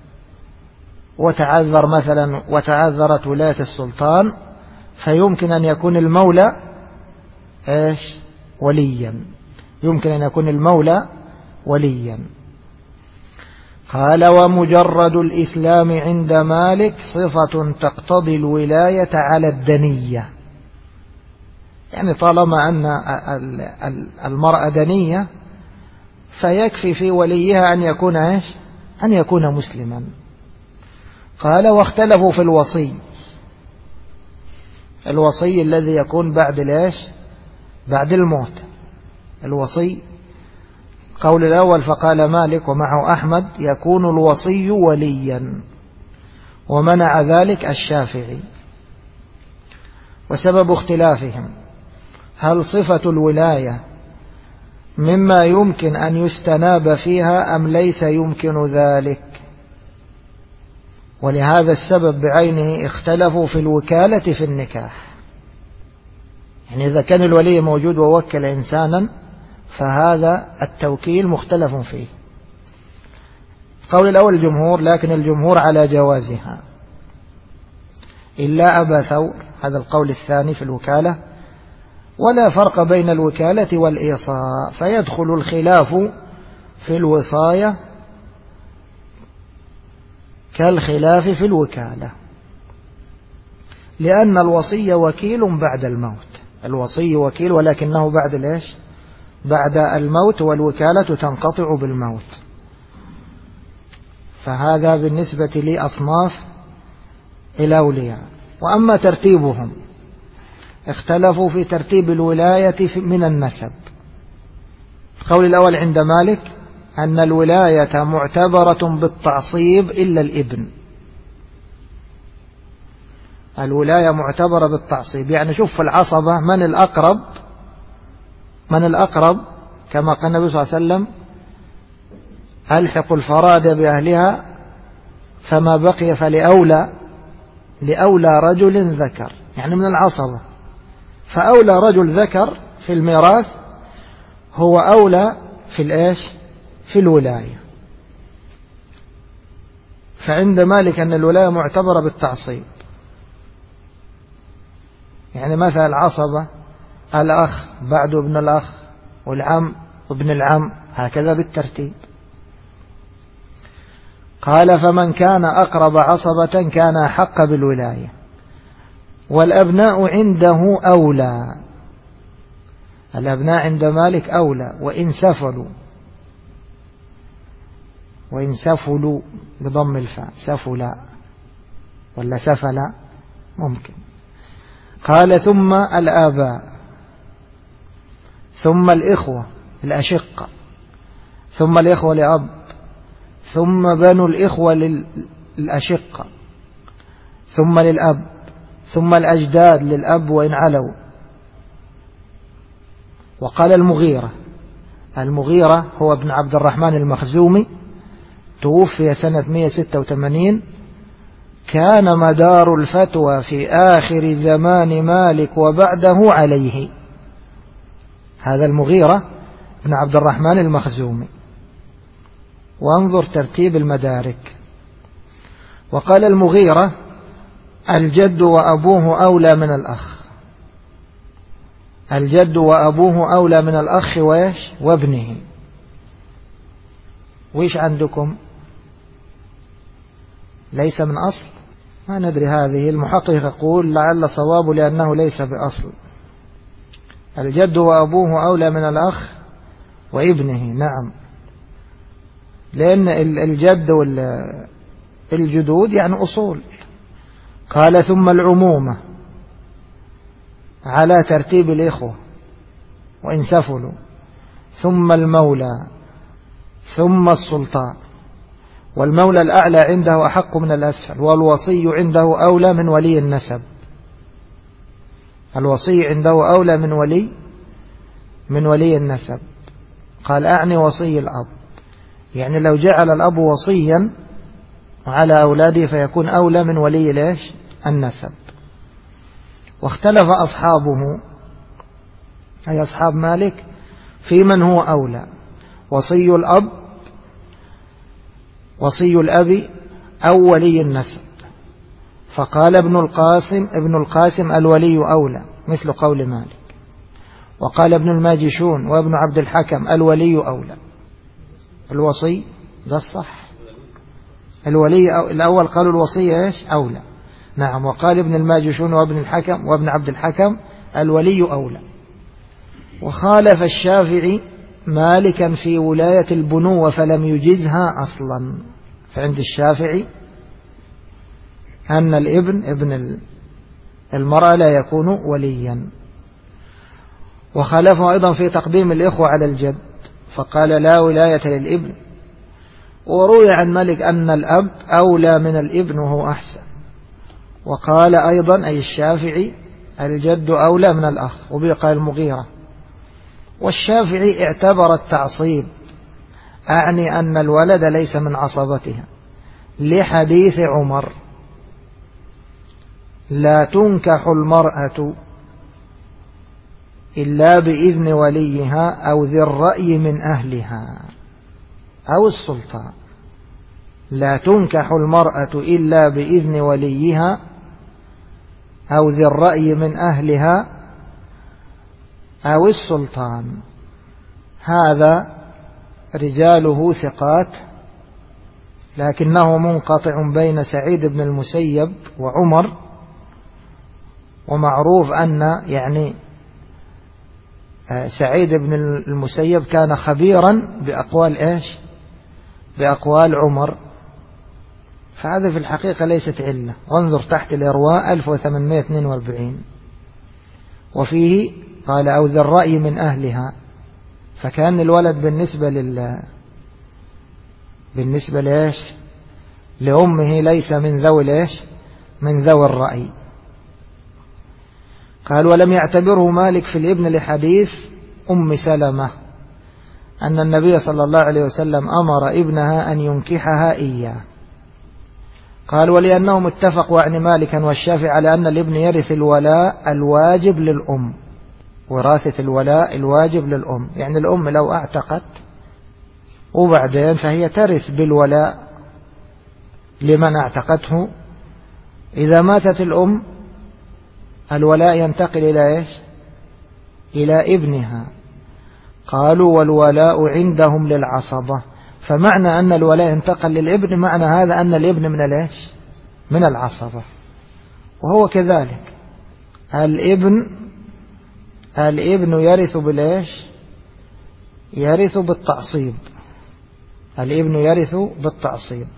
وتعذرت ولاية السلطان، فيمكن أن يكون المولى ايش؟ وليا. يمكن أن يكون المولى وليا. قال ومجرد الإسلام عند مالك صفة تقتضي الولاية على الدنية، يعني طالما أن المرأة دنية فيكفي في وليها أن يكون ايش؟ أن يكون مسلما. قال واختلفوا في الوصي الذي يكون بعد الايش؟ بعد الموت. الوصي قول الأول فقال مالك ومعه أحمد يكون الوصي وليا، ومنع ذلك الشافعي. وسبب اختلافهم هل صفة الولاية مما يمكن أن يستناب فيها أم ليس يمكن ذلك. ولهذا السبب بعينه اختلفوا في الوكالة في النكاح، يعني إذا كان الولي موجود ووكل إنسانا فهذا التوكيل مختلف فيه. قول الأول الجمهور، لكن الجمهور على جوازها إلا أبا ثور، هذا القول الثاني في الوكالة. ولا فرق بين الوكالة والإيصاء، فيدخل الخلاف في الوصاية كالخلاف في الوكالة، لأن الوصي وكيل بعد الموت. الوصي وكيل ولكنه بعد الإيش؟ بعد الموت، والوكالة تنقطع بالموت. فهذا بالنسبة لأصناف الأولياء. وأما ترتيبهم اختلفوا في ترتيب الولاية من النسب. القول الأول عند مالك أن الولاية معتبرة بالتعصيب إلا الابن. الولاية معتبرة بالتعصيب، يعني شوف العصبة من الأقرب كما قال النبي صلى الله عليه وسلم ألحق الفرائض بأهلها فما بقي فلأولى رجل ذكر، يعني من العصبة. فأولى رجل ذكر في الميراث هو أولى في الإيش؟ في الولاية. فعند مالك أن الولاية معتبرة بالتعصيب، يعني مثلا العصبة الأخ بعد ابن الأخ والعم وابن العم، هكذا بالترتيب. قال فمن كان أقرب عصبة كان أحق بالولاية، والأبناء عنده أولى. الأبناء عند مالك أولى وإن سفلوا بضم الفاء، سفلا ولا سفلا ممكن. قال ثم الآباء، ثم الإخوة الأشقة، ثم الإخوة لأب، ثم بنو الإخوة للأشقة، ثم للأب، ثم الأجداد للأب وإن علوا. وقال المغيرة هو ابن عبد الرحمن المخزومي، توفي سنة 186، كان مدار الفتوى في آخر زمان مالك وبعده عليه. هذا المغيرة ابن عبد الرحمن المخزومي، وانظر ترتيب المدارك. وقال المغيرة الجد وأبوه أولى من الأخ، الجد وأبوه أولى من الأخ وابنه. وإيش عندكم؟ ليس من أصل، ما ندري. هذه المحقق يقول لعل صواب لأنه ليس بأصل. الجد وأبوه أولى من الأخ وابنه، نعم، لأن الجد والجدود يعني أصول. قال ثم العمومة على ترتيب الإخوة وإن سفلوا، ثم المولى، ثم السلطان. والمولى الأعلى عنده أحق من الأسفل، والوصي عنده أولى من ولي النسب. الوصي عنده أولى من ولي النسب. قال أعني وصي الأب، يعني لو جعل الأب وصيا على أولاده فيكون أولى من ولي النسب. واختلف أصحابه أي أصحاب مالك في من هو أولى، وصي الأب، وصي الأب، أو ولي النسب. فقال ابن القاسم الولي أولى مثل قول مالك. وقال ابن الماجشون وابن عبد الحكم الولي أولى. الوصي ده الصح، الولي الأول قالوا الوصي أولى، نعم. وقال ابن الماجشون وابن الحكم وابن عبد الحكم الولي أولى. وخالف الشافعي مالكا في ولاية البنوة فلم يجزها أصلا. فعند الشافعي أن ابن المرأة لا يكون وليا. وخالفه أيضا في تقديم الإخوة على الجد، فقال لا ولاية للابن. وروي عن مالك أن الأب أولى من الابن وهو أحسن. وقال أيضا أي الشافعي الجد أولى من الأخ، وبه قال المغيرة. والشافعي اعتبر التعصيب، أعني أن الولد ليس من عصبتها، لحديث عمر لا تنكح المرأة إلا بإذن وليها أو ذي الرأي من أهلها أو السلطان. لا تنكح المرأة إلا بإذن وليها أو ذي الرأي من أهلها أو السلطان. هذا رجاله ثقات، لكنه منقطع بين سعيد بن المسيب وعمر. ومعروف أن يعني سعيد بن المسيب كان خبيرا بأقوال عمر، فهذا في الحقيقة ليست علة. انظر تحت الإرواء 1842. وفيه قال أو ذي الرأي من أهلها، فكان الولد بالنسبة لأمه ليس من ذوي الرأي. قال ولم يعتبره مالك في الابن لحديث أم سلمة أن النبي صلى الله عليه وسلم أمر ابنها أن ينكحها إياه. قال ولأنهم اتفقوا عن مالكا والشافعي على أن الابن يرث الولاء الواجب للأم، وراثة الولاء الواجب للأم. يعني الأم لو اعتقت وبعدين فهي ترث بالولاء لمن اعتقته. إذا ماتت الأم الولاء ينتقل إلى إيش؟ إلى ابنها. قالوا والولاء عندهم للعصبة. فمعنى أن الولاء انتقل للابن معنى هذا أن الابن من الإيش؟ من العصبة. وهو كذلك الابن يرث بالإيش؟ يرث بالتعصيب. الابن يرث بالتعصيب.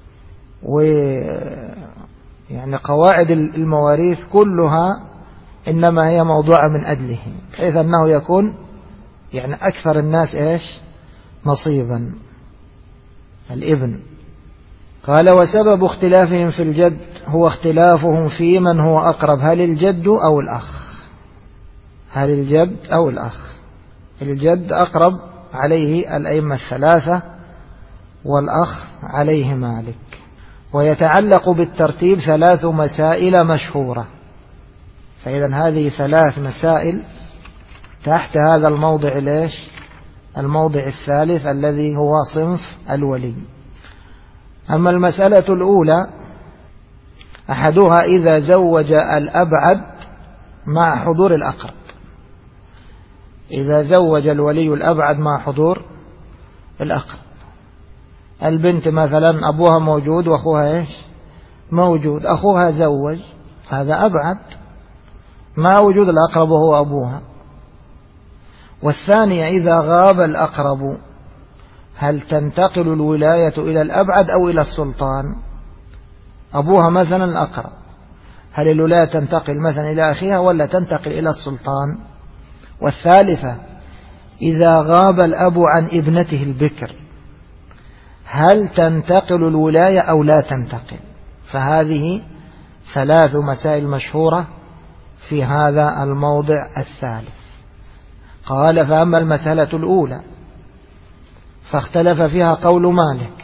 ويعني قواعد المواريث كلها إنما هي موضوعة من أجله، بحيث أنه يكون يعني أكثر الناس إيش؟ نصيبا الابن. قال وسبب اختلافهم في الجد هو اختلافهم في من هو أقرب، هل الجد أو الأخ؟ هل الجد أو الأخ؟ الجد أقرب عليه الأئمة الثلاثة، والأخ عليه مالك. ويتعلق بالترتيب 3 مسائل مشهورة. فإذا هذه 3 مسائل تحت هذا الموضع ليش؟ الموضع الثالث الذي هو صنف الولي. أما المسألة الأولى أحدها إذا زوج الأبعد مع حضور الأقرب. إذا زوج الولي الأبعد مع حضور الأقرب. البنت مثلا أبوها موجود وأخوها إيش؟ موجود. أخوها زوج، هذا أبعد مع وجود الأقرب وهو أبوها. والثانية إذا غاب الأقرب هل تنتقل الولاية إلى الأبعد أو إلى السلطان؟ أبوها مثلا الأقرب، هل الولاية تنتقل مثلا إلى أخيها ولا تنتقل إلى السلطان؟ والثالثة إذا غاب الأب عن ابنته البكر هل تنتقل الولاية أو لا تنتقل؟ فهذه 3 مسائل مشهورة في هذا الموضع الثالث. قال فأما المسألة الأولى فاختلف فيها قول مالك،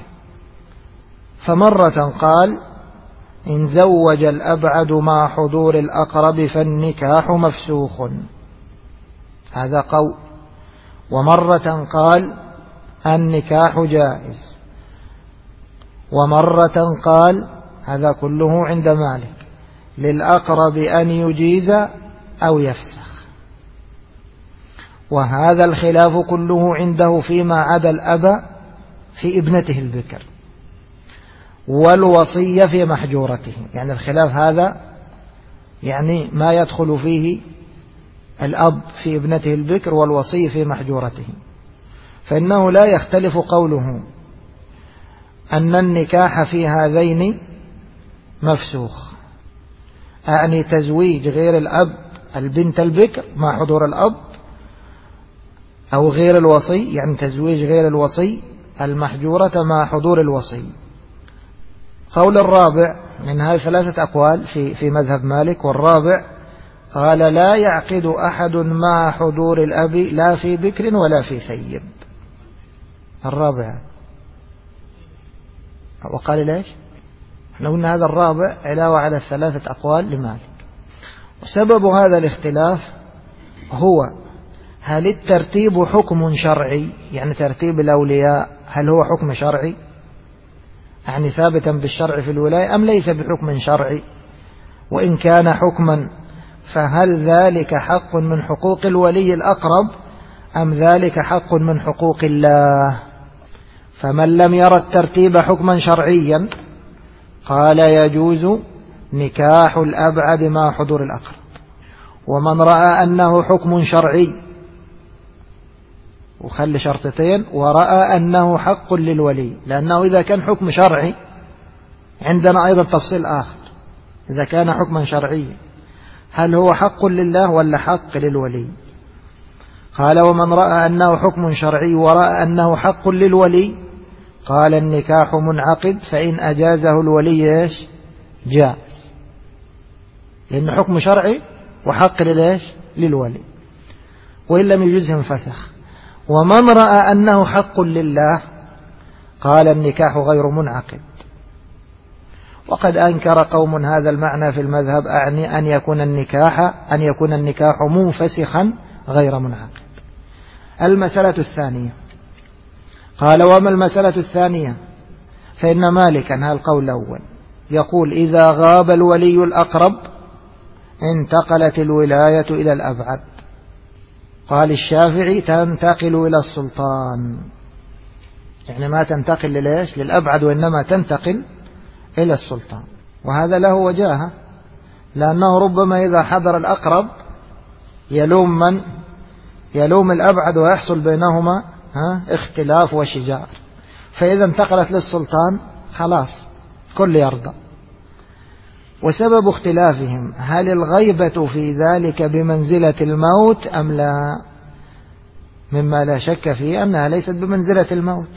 فمرة قال إن زوج الأبعد مع حضور الأقرب فالنكاح مفسوخ، هذا قول. ومرة قال النكاح جائز. ومرة قال هذا كله عند مالك للأقرب أن يجيز أو يفسخ. وهذا الخلاف كله عنده فيما عدا الأب في ابنته البكر والوصية في محجورته. يعني الخلاف هذا يعني ما يدخل فيه الأب في ابنته البكر والوصي في محجورته. فإنه لا يختلف قوله أن النكاح في هذين مفسوخ، أعني تزويج غير الأب البنت البكر مع حضور الأب، أو غير الوصي يعني تزويج غير الوصي المحجورة مع حضور الوصي. قول الرابع من هذه 3 أقوال في مذهب مالك. والرابع قال لا يعقد أحد مع حضور الأب لا في بكر ولا في ثيب. الرابع وقال ليش؟ احنا قلنا هذا الرابع علاوة على 3 أقوال لمالك. وسبب هذا الاختلاف هو هل الترتيب حكم شرعي، يعني ترتيب الأولياء هل هو حكم شرعي يعني ثابتا بالشرع في الولاية أم ليس بحكم شرعي؟ وإن كان حكما فهل ذلك حق من حقوق الولي الأقرب أم ذلك حق من حقوق الله؟ فمن لم يرى الترتيب حكما شرعيا قال يجوز نكاح الأبعد مع حضور الأقرب. ومن رأى أنه حكم شرعي وخلي شرطتين، ورأى أنه حق للولي، لأنه إذا كان حكم شرعي عندنا أيضا تفصيل آخر، إذا كان حكما شرعيا هل هو حق لله ولا حق للولي؟ قال ومن رأى أنه حكم شرعي ورأى أنه حق للولي قال النكاح منعقد، فإن أجازه الولي إيش؟ جائز، لأنه حكم شرعي وحق للولي، وإن لم يجزه انفسخ. ومن رأى أنه حق لله قال النكاح غير منعقد. وقد أنكر قوم هذا المعنى في المذهب، أعني أن يكون النكاح منفسخا غير منعقد. المسألة الثانية، قال وما المسألة الثانية؟ فإن مالكا هذا القول الأول يقول إذا غاب الولي الأقرب انتقلت الولاية إلى الأبعد. قال الشافعي تنتقل إلى السلطان، يعني ما تنتقل للأبعد وإنما تنتقل إلى السلطان. وهذا له وجاهة، لأنه ربما إذا حضر الأقرب يلوم الأبعد ويحصل بينهما اختلاف وشجار، فإذا انتقلت للسلطان خلاص كل يرضى. وسبب اختلافهم هل الغيبة في ذلك بمنزلة الموت أم لا؟ مما لا شك فيه أنها ليست بمنزلة الموت،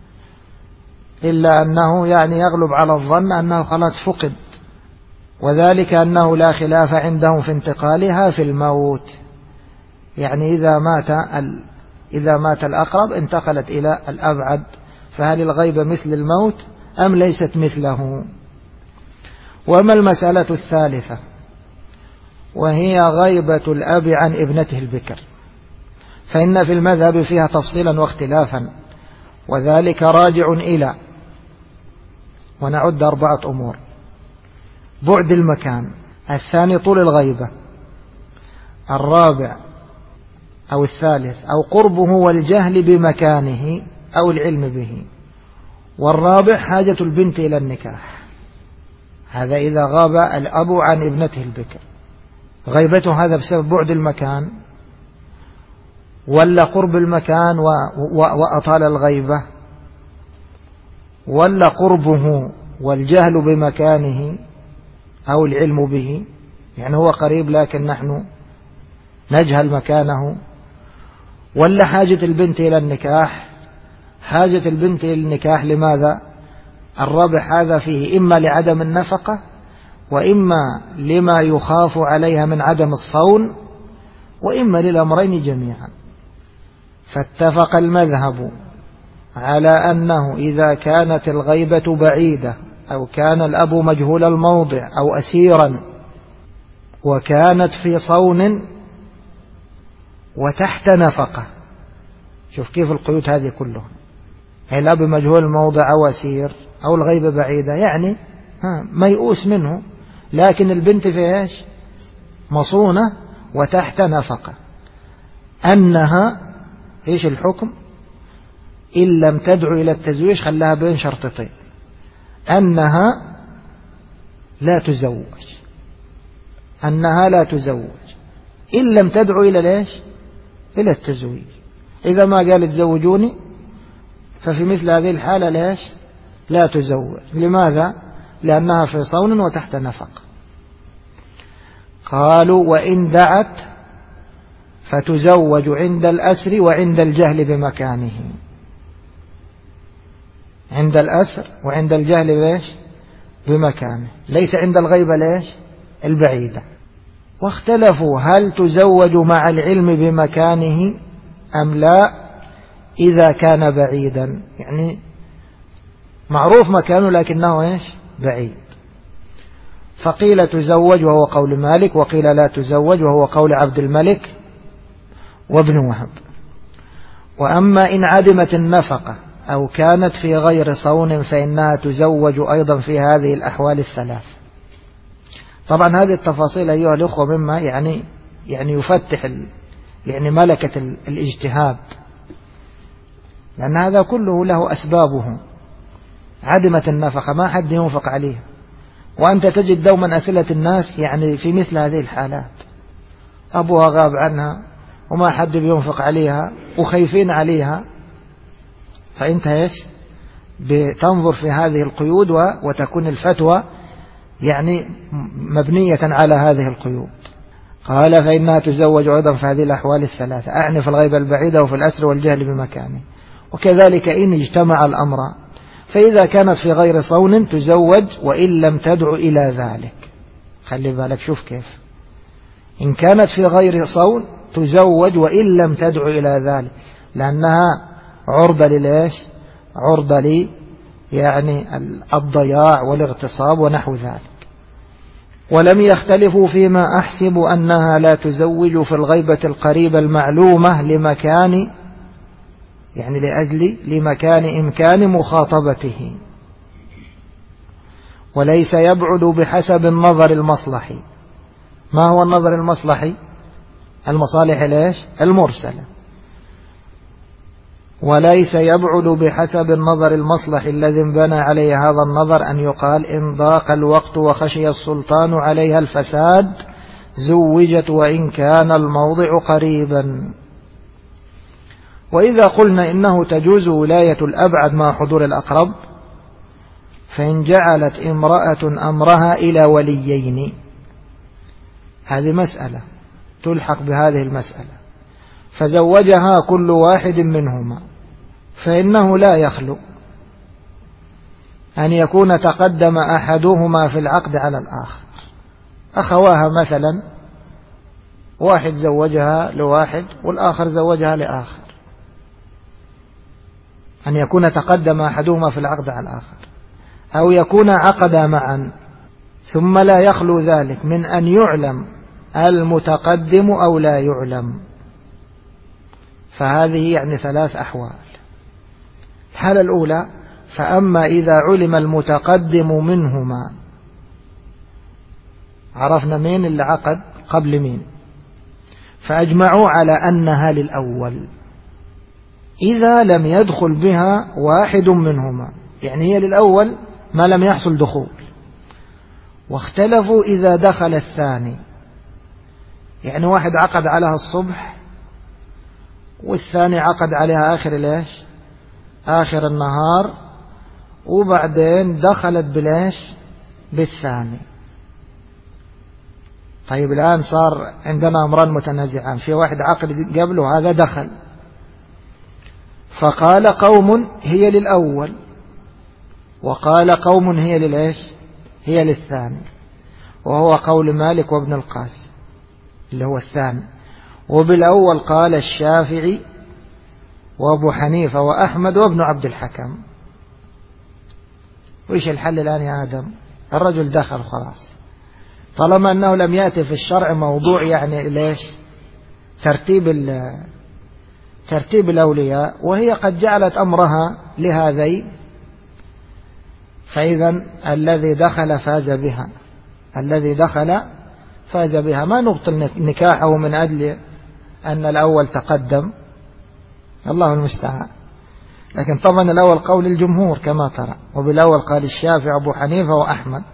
إلا أنه يعني يغلب على الظن أنه خلاص فقد، وذلك أنه لا خلاف عندهم في انتقالها في الموت، يعني إذا مات الأقرب انتقلت إلى الأبعد، فهل الغيبة مثل الموت أم ليست مثله؟ وما المسألة الثالثة؟ وهي غيبة الأب عن ابنته البكر، فإن في المذهب فيها تفصيلا واختلافا، وذلك راجع إلى، ونعد 4 أمور: بعد المكان، الثاني طول الغيبة، الرابع أو الثالث أو قربه والجهل بمكانه أو العلم به، والرابع حاجة البنت إلى النكاح. هذا إذا غاب الأب عن ابنته البكر. غيبته هذا بسبب بعد المكان ولا قرب المكان وأطال الغيبة، ولا قربه والجهل بمكانه أو العلم به، يعني هو قريب لكن نحن نجهل مكانه، ولا حاجة البنت إلى النكاح. حاجة البنت إلى النكاح لماذا؟ الرابع هذا فيه إما لعدم النفقة، وإما لما يخاف عليها من عدم الصون، وإما للأمرين جميعا. فاتفق المذهب على أنه إذا كانت الغيبة بعيدة أو كان الأب مجهول الموضع أو أسيرا وكانت في صون وتحت نفقة، شوف كيف القيود هذه كلها، الأب مجهول الموضع أو أسير أو الغيبة بعيدة، يعني ميؤوس منه، لكن البنت في إيش؟ مصونة وتحت نفقة، أنها إيش الحكم؟ إن لم تدعو إلى التزويج، خلاها بين شرطتين: أنها لا تزوج، أنها لا تزوج إن لم تدعو إلى ليش؟ إلى التزويج. إذا ما قالت زوجوني ففي مثل هذه الحالة ليش؟ لا تزوج. لماذا؟ لأنها في صون وتحت نفق. قالوا وإن دعت فتزوج عند الأسر وعند الجهل بمكانه، عند الأسر وعند الجهل ليش؟ بمكانه، ليس عند الغيبة ليش؟ البعيدة. واختلفوا هل تزوج مع العلم بمكانه أم لا إذا كان بعيدا، يعني معروف مكانه لكنه إيش؟ بعيد. فقيل تزوج وهو قول مالك، وقيل لا تزوج وهو قول عبد الملك وابن وهب. وأما إن عدمت النفقة أو كانت في غير صون فإنها تزوج أيضا في هذه الأحوال الثلاث. طبعا هذه التفاصيل أيها الأخوة مما يعني يفتح يعني ملكة الاجتهاد، لأن هذا كله له أسبابه. عدمت النفقة ما حد ينفق عليها، وأنت تجد دوما أسئلة الناس يعني في مثل هذه الحالات، أبوها غاب عنها وما حد بينفق عليها وخايفين عليها، فأنت إيش؟ بتنظر في هذه القيود وتكون الفتوى يعني مبنية على هذه القيود. قال فإنها تزوج أيضا في هذه الأحوال الثلاثة، أعني في الغيبة البعيدة وفي الأسر والجهل بمكانه. وكذلك إن اجتمع الأمر، فإذا كانت في غير صون تزوج وإن لم تدع إلى ذلك. خلي بالك، شوف كيف، إن كانت في غير صون تزوج وإن لم تدع إلى ذلك، لأنها عرضة لليش؟ عرضة لي يعني الضياع والاغتصاب ونحو ذلك. ولم يختلفوا فيما أحسب أنها لا تزوج في الغيبة القريبة المعلومة لمكان، يعني لأجل لمكان إمكان مخاطبته، وليس يبعد بحسب النظر المصلحي. ما هو النظر المصلحي؟ المصالح ليش؟ المرسلة. وليس يبعد بحسب النظر المصلحي الذي انبنى عليه هذا النظر أن يقال إن ضاق الوقت وخشي السلطان عليها الفساد زوجت وإن كان الموضع قريبا. وإذا قلنا إنه تجوز ولاية الأبعد مع حضور الأقرب، فإن جعلت امرأة أمرها إلى وليين، هذه مسألة تلحق بهذه المسألة، فزوجها كل واحد منهما، فإنه لا يخلو أن يكون تقدم أحدهما في العقد على الآخر. أخواها مثلا، واحد زوجها لواحد والآخر زوجها لآخر، أن يكون تقدم أحدهما في العقد على الآخر، أو يكون عقدا معا، ثم لا يخلو ذلك من أن يعلم المتقدم أو لا يعلم. فهذه يعني 3 أحوال. الحالة الأولى: فأما إذا علم المتقدم منهما، عرفنا مين اللي عقد قبل مين، فأجمعوا على أنها للأول إذا لم يدخل بها واحد منهما، يعني هي للأول ما لم يحصل دخول. واختلفوا إذا دخل الثاني، يعني واحد عقد عليها الصبح والثاني عقد عليها آخر النهار، وبعدين دخلت بالثاني. طيب الآن صار عندنا أمران متنازعان، في واحد عقد قبله هذا دخل، فقال قوم هي للأول، وقال قوم هي هي للثاني، وهو قول مالك وابن القاسم اللي هو الثاني. وبالأول قال الشافعي وابو حنيفة وأحمد وابن عبد الحكم. وإيش الحل الآن يا آدم؟ الرجل دخل خلاص، طالما أنه لم يأتي في الشرع موضوع يعني ترتيب الأولياء، وهي قد جعلت أمرها لهذين، فإذا الذي دخل فاز بها، ما نبطل نكاحه من أجل أن الأول تقدم، الله المستعان. لكن طبعا الأول قول الجمهور كما ترى، وبالأول قال الشافعي أبو حنيفة وأحمد.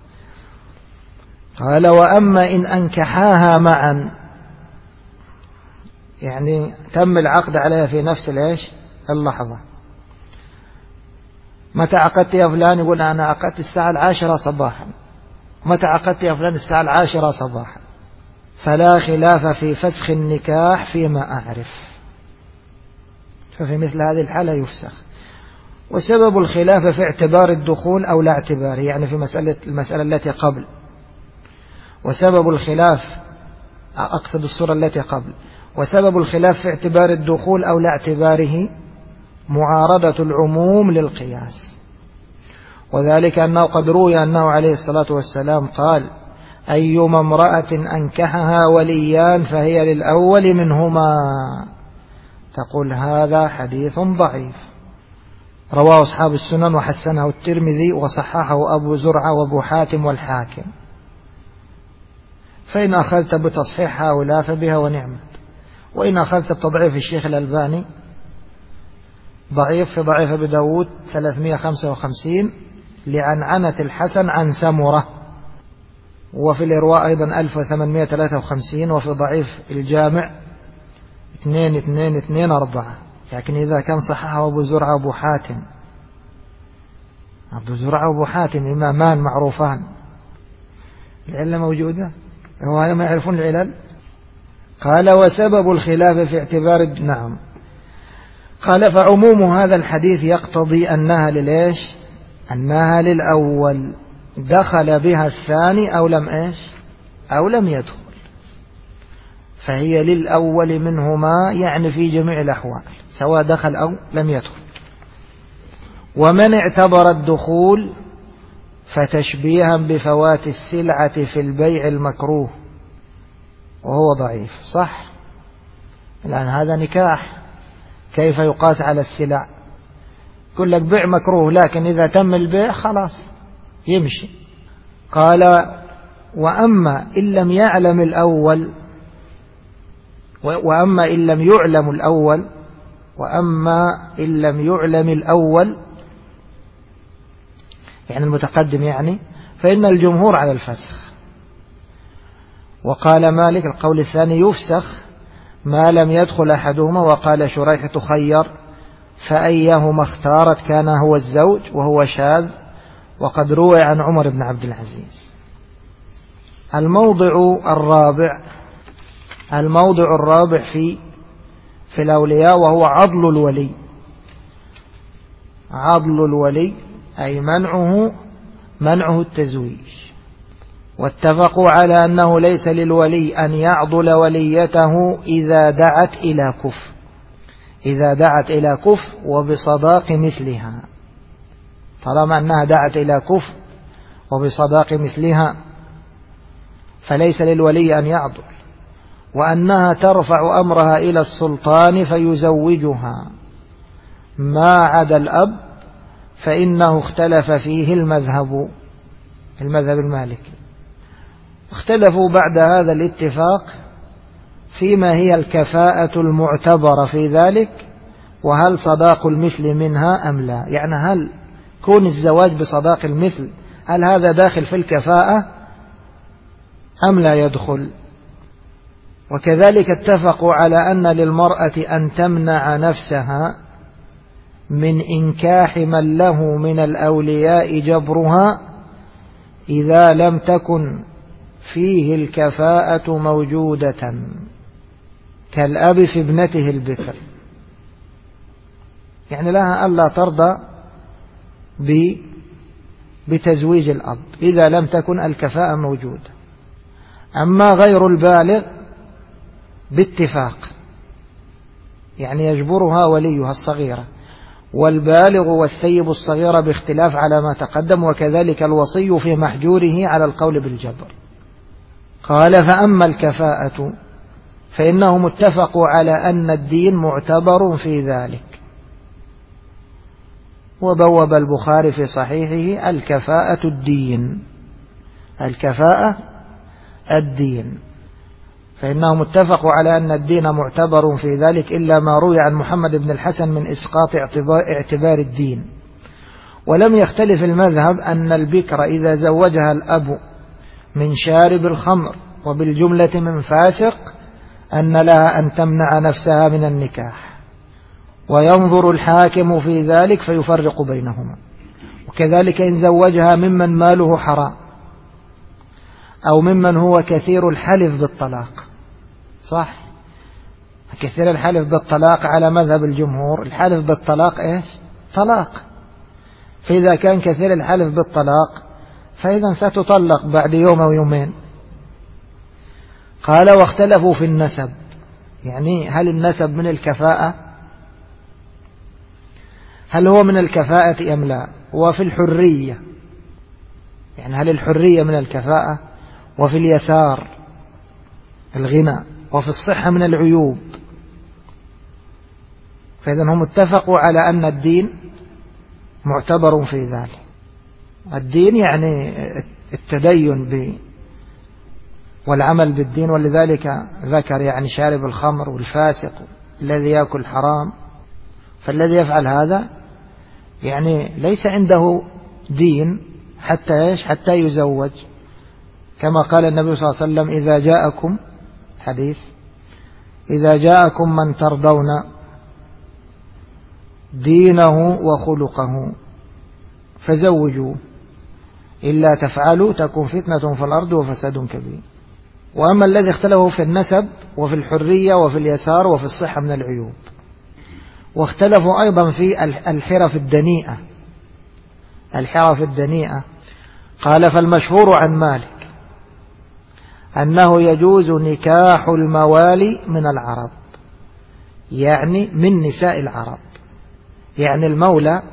قال: وأما إن أنكحاها معا، يعني تم العقد عليها في نفس اللحظة. متى عقدت يا فلان؟ يقول أنا عقدت الساعة 10 صباحا. متى عقدت يا فلان؟ الساعة 10 صباحا. فلا خلاف في فسخ النكاح فيما أعرف، ففي مثل هذه الحالة يفسخ. وسبب الخلاف في اعتبار الدخول أو لا اعتباره، يعني في المسألة التي قبل. وسبب الخلاف، أقصد الصورة التي قبل، وسبب الخلاف في اعتبار الدخول أو لا اعتباره معارضة العموم للقياس. وذلك أنه قد روي أنه عليه الصلاة والسلام قال: أيما امرأة أنكحها وليان فهي للأول منهما. تقول هذا حديث ضعيف، رواه أصحاب السنن وحسنه الترمذي وصححه أبو زرعة وأبو حاتم والحاكم. فإن أخذت بتصحيح هؤلاء فبها ونعمت، وإن أخذت بتضعيف الشيخ الألباني ضعيف في ضعيف أبي داود 355 لعنعنة الحسن عن سمرة، وفي الإرواء أيضا 1853، وفي ضعيف الجامع 2224. لكن إذا كان صححه أبو زرعة وأبو حاتم، أبو زرعة وأبو حاتم إمامان معروفان، العلة موجودة، هو ما يعرفون العلل. قال: وسبب الخلاف في اعتبار نعم. قال: فعموم هذا الحديث يقتضي أنها أنها للأول، دخل بها الثاني أو لم يدخل، فهي للأول منهما، يعني في جميع الأحوال سواء دخل أو لم يدخل. ومن اعتبر الدخول فتشبيها بفوات السلعة في البيع المكروه، وهو ضعيف. صح، لأن هذا نكاح، كيف يقاس على السلع؟ يقول لك بيع مكروه، لكن إذا تم البيع خلاص يمشي. قال وأما إن لم يعلم الأول، وأما إن لم يعلم الأول، وأما إن لم يعلم الأول يعني المتقدم يعني، فإن الجمهور على الفسخ. وقال مالك القول الثاني يفسخ ما لم يدخل أحدهما، وقال شريح تخير، فأيهما اختارت كان هو الزوج، وهو شاذ، وقد روى عن عمر بن عبد العزيز. الموضع الرابع في الأولياء، وهو عضل الولي. عضل الولي أي منعه التزويج. واتفقوا على أنه ليس للولي أن يعضل وليته إذا دعت إلى كفر وبصداق مثلها. طالما أنها دعت إلى كفر وبصداق مثلها فليس للولي أن يعضل، وأنها ترفع أمرها إلى السلطان فيزوجها. ما عدا الأب فإنه اختلف فيه المذهب المالكي. اختلفوا بعد هذا الاتفاق فيما هي الكفاءة المعتبرة في ذلك، وهل صداق المثل منها أم لا. يعني هل كون الزواج بصداق المثل هل هذا داخل في الكفاءة أم لا يدخل. وكذلك اتفقوا على أن للمرأة أن تمنع نفسها من إنكاح من له من الأولياء جبرها إذا لم تكن فيه الكفاءة موجودة، كالأب في ابنته البكر. يعني لها ألا ترضى بتزويج الأب إذا لم تكن الكفاءة موجودة. أما غير البالغ باتفاق، يعني يجبرها وليها الصغيرة، والبالغ والثيب الصغيرة باختلاف على ما تقدم، وكذلك الوصي في محجوره على القول بالجبر. قال فأما الكفاءة فإنهم اتفقوا على أن الدين معتبر في ذلك. وبوب البخاري في صحيحه الكفاءة الدين، فإنهم اتفقوا على أن الدين معتبر في ذلك، إلا ما روي عن محمد بن الحسن من إسقاط اعتبار الدين. ولم يختلف المذهب أن البكر إذا زوجها الأب من شارب الخمر وبالجملة من فاسق أن لها أن تمنع نفسها من النكاح، وينظر الحاكم في ذلك فيفرق بينهما. وكذلك إن زوجها ممن ماله حرام أو ممن هو كثير الحلف بالطلاق. صح، كثير الحلف بالطلاق على مذهب الجمهور، الحلف بالطلاق إيش؟ طلاق. فإذا كان كثير الحلف بالطلاق فإذا ستطلق بعد يوم أو يومين. قال واختلفوا في النسب، يعني هل النسب من الكفاءة، هل هو من الكفاءة أم لا. وفي الحرية، يعني هل الحرية من الكفاءة. وفي اليسار الغنى. وفي الصحة من العيوب. فإذا هم اتفقوا على أن الدين معتبر في ذلك. الدين يعني التدين والعمل بالدين، ولذلك ذكر يعني شارب الخمر والفاسق الذي يأكل حرام. فالذي يفعل هذا يعني ليس عنده دين حتى يزوج، كما قال النبي صلى الله عليه وسلم إذا جاءكم من ترضون دينه وخلقه فزوجوا، إلا تفعلوا تكون فتنة في الأرض وفساد كبير. وأما الذي اختلفوا في النسب وفي الحرية وفي اليسار وفي الصحة من العيوب. واختلفوا أيضا في الحرف الدنيئة. قال فالمشهور عن مالك أنه يجوز نكاح الموالي من العرب، يعني من نساء العرب. يعني المولى